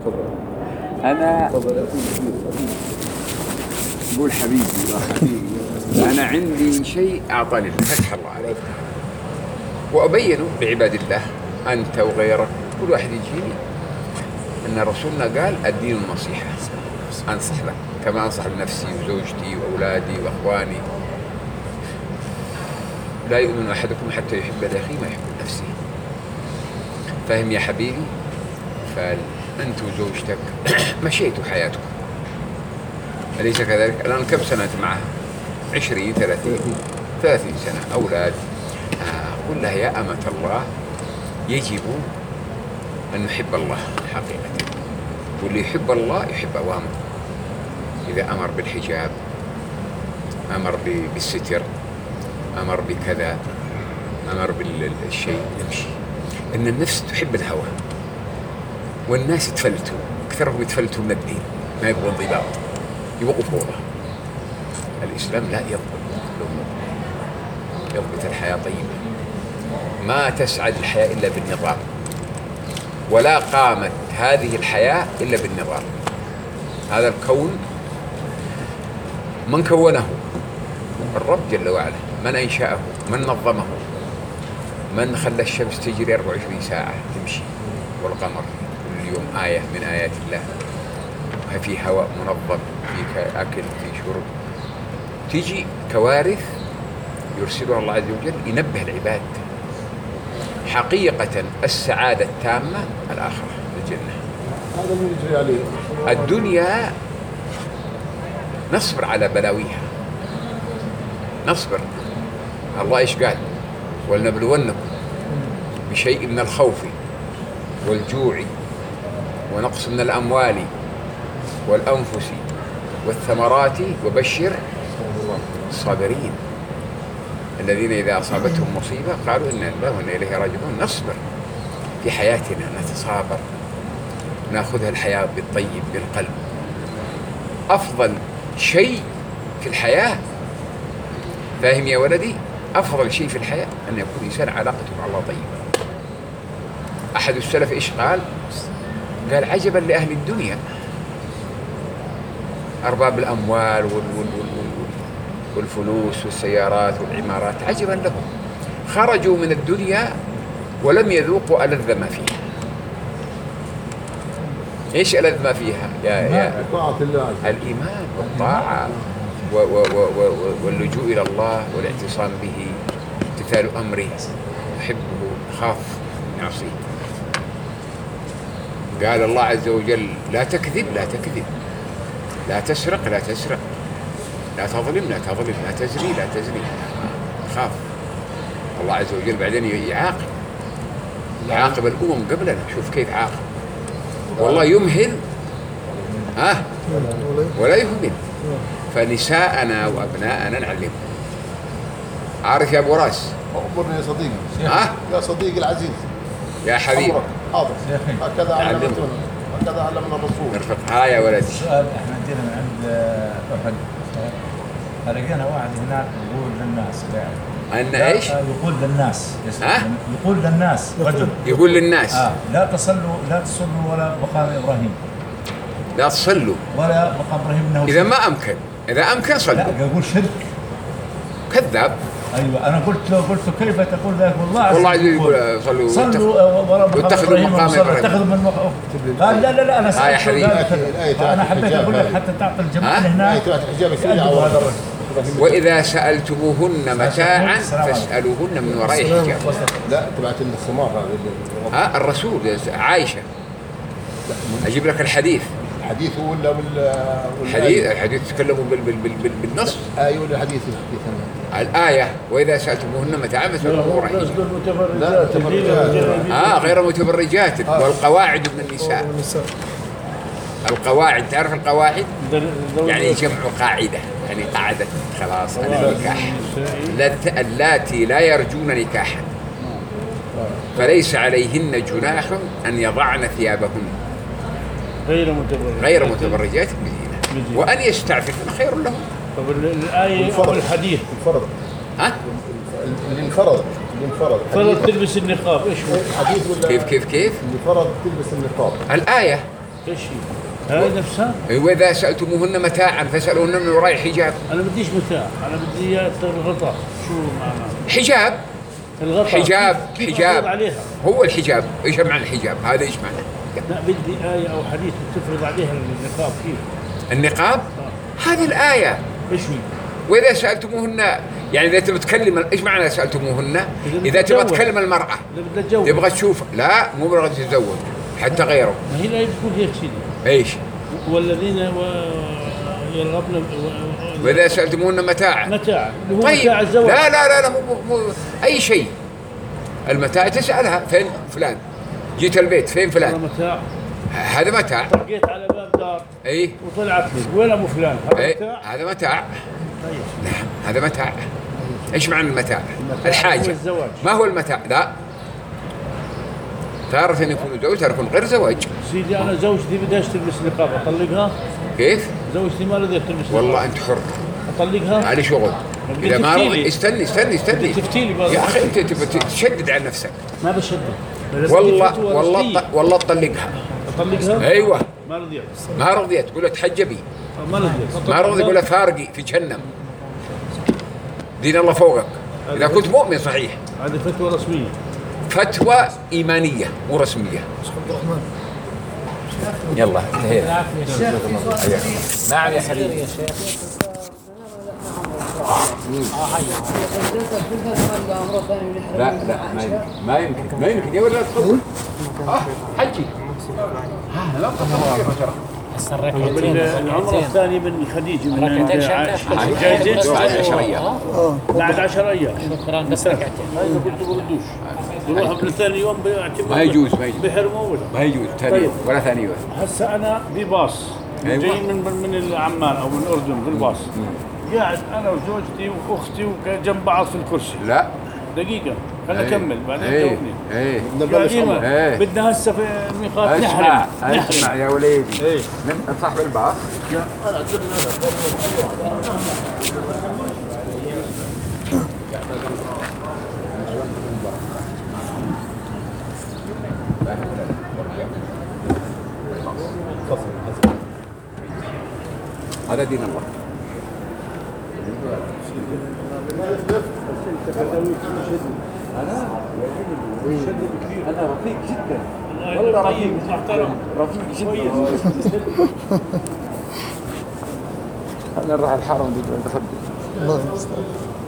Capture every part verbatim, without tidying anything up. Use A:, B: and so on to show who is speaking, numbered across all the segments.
A: أنا قول حبيبي أنا عندي شيء أعطاني فتح الله عليك وأبينه لعباد الله أنت وغيرك كل واحد يجيني أن رسولنا قال الدين النصيحة، أنصح لك كما أنصح لنفسي وزوجتي وأولادي وأخواني. لا يؤمن أحدكم حتى يحب لأخيه ما يحب لنفسه. فهم يا حبيبي؟ فأنت وزوجتك مشيتوا حياتكم أليس كذلك؟ الآن كم سنة معها؟ عشرين ثلاثين ثلاثين سنة أولاد. آه قل لها يا أمة الله يجب أن نحب الله حقيقة، واللي يحب الله يحب أوامره. إذا أمر بالحجاب، أمر بالستر، أمر بكذا، أمر بالشيء نمشي. إن النفس تحب الهوى والناس يتفلتوا، أكثرهم يتفلتوا من الدين، ما يبغوا انضباط، يبغوا فوضى. الإسلام لا يضبط الأمور، يضبط الحياة طيبة. ما تسعد الحياة إلا بالنظام، ولا قامت هذه الحياة إلا بالنظام. هذا الكون من كونه؟ الرب جل وعلا. من أنشأه؟ من نظمه؟ من خلى الشمس تجري أربعة وعشرين ساعة تمشي، والقمر كل يوم آية من آيات الله. في هواء منظم، في أكل، في شرب. تيجي كوارث يرسلها الله عز وجل ينبه العباد. حقيقة السعادة التامة الآخرة الجنة.
B: هذا اللي يجري عليه.
A: الدنيا نصبر على بلاويها، نصبر. الله إيش قال؟ ولنبلونكم بشيء من الخوف والجوع ونقص من الأموال والأنفس والثمرات وبشر الصابرين الذين إذا أصابتهم مصيبة قالوا إنا لله وإنا إليه راجعون. نصبر في حياتنا، نتصابر، نأخذها الحياة بالطيب بالقلب. أفضل شيء في الحياة، فاهم يا ولدي؟ أفضل شيء في الحياة أن يكون الإنسان علاقته مع الله طيبة. أحد السلف إيش قال؟ قال عجبا لأهل الدنيا، أرباب الأموال وال وال وال والفلوس والسيارات والعمارات، عجبا لهم خرجوا من الدنيا ولم يذوقوا ألذ ما فيها. إيش ألذ ما فيها؟ يا يا الإيمان والطاعة واللجوء إلى الله والاعتصام به، امتثال أمره، يحبه، خاف من يعصيه. قال الله عز وجل لا تكذب لا تكذب، لا تسرق لا تسرق، لا تظلم لا تظلم، لا تزني لا تزني. خاف الله عز وجل بعدين يعاقب، يعاقب الأمم قبلنا. شوف كيف عاقب، والله يمهل ها ولا يهمل. فنساءنا وأبناءنا نعلمهم. عارف يا أبو راس؟
B: أخبرني يا صديقي.
A: ها؟
B: يا صديقي العزيز.
A: يا حبيبي.
B: حاضر. هكذا علمنا هكذا علمنا الرسول.
A: نرفق. ها يا ولدي.
C: السؤال احنا جينا من عند أحد، لقينا واحد هناك يقول للناس
A: أن إيش؟
C: يقول للناس.
A: ها؟
C: يقول للناس رجل.
A: يقول للناس.
C: آه. لا تصلوا لا تصلوا ولا مقام إبراهيم.
A: لا تصلوا.
C: ولا مقام إبراهيم إنه.
A: إذا ما أمكن، إذا أمكن صلوا.
C: لا يقول شرك.
A: كذاب.
C: ايوه انا قلت له قلت كيف تقول ذلك؟ والله
A: والله يقول صلوا
C: صلوا ولا
A: واتخذوا مقام ابراهيم.
C: اتخذوا من مقام. قال لا لا لا انا
A: سألت. يا حبيبي
C: انا حبيت اقول لك حتى تعطي الجمال هناك.
A: واذا سالتموهن متاعا فاسالوهن من وراء حجاب.
B: لا تبعت الثمار.
A: ها الرسول عائشه. اجيب لك الحديث.
B: الحديث ولا ولا
A: الحديث الحديث تكلموا بال بال بال بالنص.
B: ايوه الحديث
A: الآية وإذا سألتموهن متاعا فاسألوهن من وراء حجاب.
B: لا متبرجات.
A: اه غير متبرجات. آه. والقواعد من النساء. القواعد تعرف القواعد؟ يعني جمع قاعدة، يعني قاعدة خلاص على النكاح. اللاتي لا يرجون نكاحا فليس عليهن جناح أن يضعن ثيابهن
D: غير متبرجات
A: غير متبرجات بزينة وأن يستعففن خير لهم.
D: طب الآية والحديث
B: انفرض.
A: ها؟
B: اللي انفرض اللي انفرض
D: فرض تلبس النقاب. ايش هو؟
B: الحديث ولا
A: كيف كيف كيف؟
B: اللي فرض تلبس النقاب.
A: الآية
D: ايش هي؟ هاي نفسها؟
A: وإذا سألتموهن متاعا فاسألوهن من وراء حجاب.
D: انا بديش متاع، انا بدي اياه الغطاء. شو معناه؟
A: حجاب.
D: الغطاء
A: حجاب
D: كيف
A: حجاب
D: أفرض عليها؟
A: هو الحجاب. ايش معنى الحجاب؟ هذا ايش معنى؟
D: لا بدي آية أو حديث بتفرض عليها النقاب كيف؟
A: النقاب؟
D: آه.
A: هذه الآية.
D: ايش هي؟
A: وإذا سألتموهن، يعني إذا تبغى تكلم، إيش معنى سألتموهن؟ إذا تبغى تكلم المرأة
D: إذا بدها تتزوج
A: تبغى تشوف، لا مو بغى تتزوج حتى غيره.
D: ما هي الآية بتقول هيك سيدي.
A: ايش؟
D: والذين و... يرغبن و...
A: وإذا سألتموهن متاعا.
D: متاع اللي هو
A: طيب.
D: متاع الزواج.
A: لا لا لا لا مو مو أي شيء. المتاع تسألها فين فلان؟ جيت البيت فين فلان؟
D: متاع.
A: هذا متاع.
D: طقيت على باب دار.
A: اي.
D: وطلعت لي وين ابو فلان؟ هذا
A: إيه؟
D: متاع.
A: هذا متاع.
D: طيب.
A: نعم هذا متاع. ايش معنى المتاع؟ الحاجة.
D: هو الزواج.
A: ما هو المتاع؟ لا. تارة يكون زوج، تارة يكون غير زواج.
D: سيدي انا زوجتي بدهاش تلبس نقاب، اطلقها؟
A: كيف؟
D: زوجتي ما رضيت تلبس نقاب.
A: والله انت حر.
D: اطلقها؟
A: علي شغل. اذا ما رضي استني استني استني.
D: تفتي لي
A: يا اخي انت تبغى تشدد على نفسك.
D: ما بشدد.
A: والله والله والله تطلقها.
D: اطلقها؟
A: ايوه.
D: ما رضيت.
A: ما رضيت تقول له تحجبي.
D: ما رضيت.
A: ما رضي يقول له فارقي في جهنم. دين الله فوقك. اذا كنت مؤمن صحيح.
D: هذه فتوى رسميه.
A: فتوى ايمانيه مو رسميه. يلا انتهينا. نعم يا حبيبي.
E: يا شيخ.
A: لا لا ما يمكن ما يمكن ما يمكن يا ولد تفضل. اه حجي. ها لا تفضل.
D: العمره الثانيه من خديجه من
E: ركعتين شهادة.
D: جايزين
A: بعد عشر ايام.
D: بعد عشر ايام.
E: شكرا بس ركعتين.
D: هذا قلت بردوش. يروح من ثاني يوم بيعتمد.
A: ما يجوز ما يجوز.
D: بحرمه ولا
A: ما يجوز ثاني
D: طيب.
A: يوم ولا ثاني يوم.
D: هسه انا بباص
A: أيوة.
D: جاي من من العمان او من الاردن بالباص. قاعد انا وزوجتي واختي جنب بعض في الكرسي.
A: لا
D: دقيقه خليني اكمل بعدين
A: ايه
D: جاوبني.
A: ايه
D: قاعدين
A: إيه.
D: بدنا هسه في الميقات
A: اسمع
D: نحرم
A: اسمع يا وليدي.
D: ايه
A: من صاحب الباص. هذا دين الله. أنا رفيق جدا. والله رفيق محترم. رفيق جدا. أنا راح الحرم بدون تخبي.
B: الله المستعان.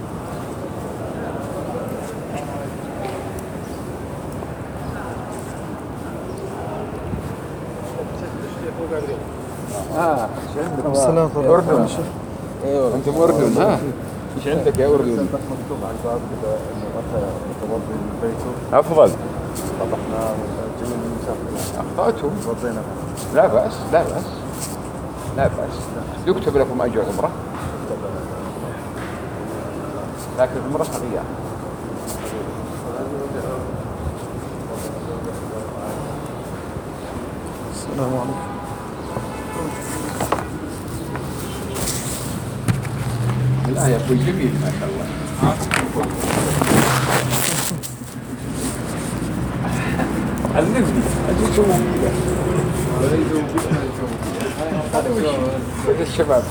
A: اه ايش عندك؟
B: السلام عليكم.
A: اردن. ايوه انت اردن ها؟ ايش عندك يا اردن؟
F: مكتوب على الباب كده انه متى متوضي من بيته.
A: افضل.
F: طبعنا جميع المسافر
A: اخطاتم.
F: توضينا.
A: لا بأس لا بأس لا بأس. يكتب لكم اجر عمره. لكن عمره صغيره.
B: السلام عليكم.
A: الآية أخوي جميل ما شاء الله. علمني أجي يسوون كذا. هذا الشباب.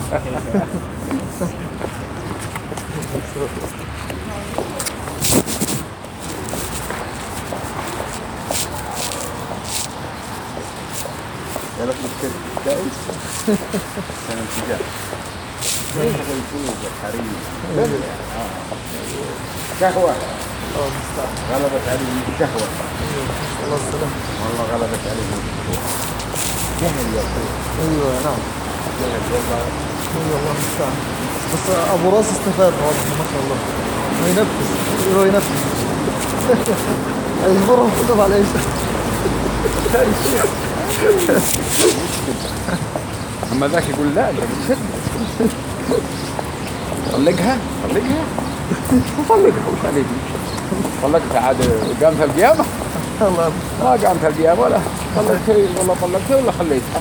F: يا لك مشكلة جائز. كان انتجاه.
A: شهوة.
F: غلبت عليه الشهوة.
B: الله السلام.
F: والله غلبت عليه الشهوة. جهل يا اخوي.
B: ايوه نعم.
F: جهل والله.
B: ايوه الله المستعان. بس ابو راس استفاد واضح ما شاء الله. وينفس هو ينفس. يجبرهم كلهم على ايش؟
A: أما ذاك يقول لا أنت بتشد. طلقها طلقها طلقها وش عليك؟ طلقتها عاد قامت القيامة؟
B: الله
A: ما قامت القيامة ولا طلقتها والله طلقتها ولا خليتها؟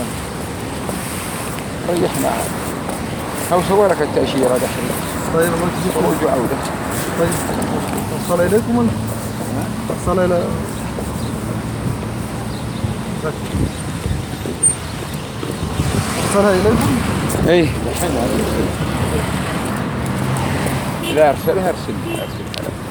A: ريحنا عاد. أو سوى لك التأشيرة دحين.
B: طيب الله يجزيك
A: خروج وعودة.
B: طيب صلى إليكم ولا؟ صلى إلى ارسلها اليكم؟
A: ايه الحين ارسلها. اذا ارسلها ارسلها ارسلها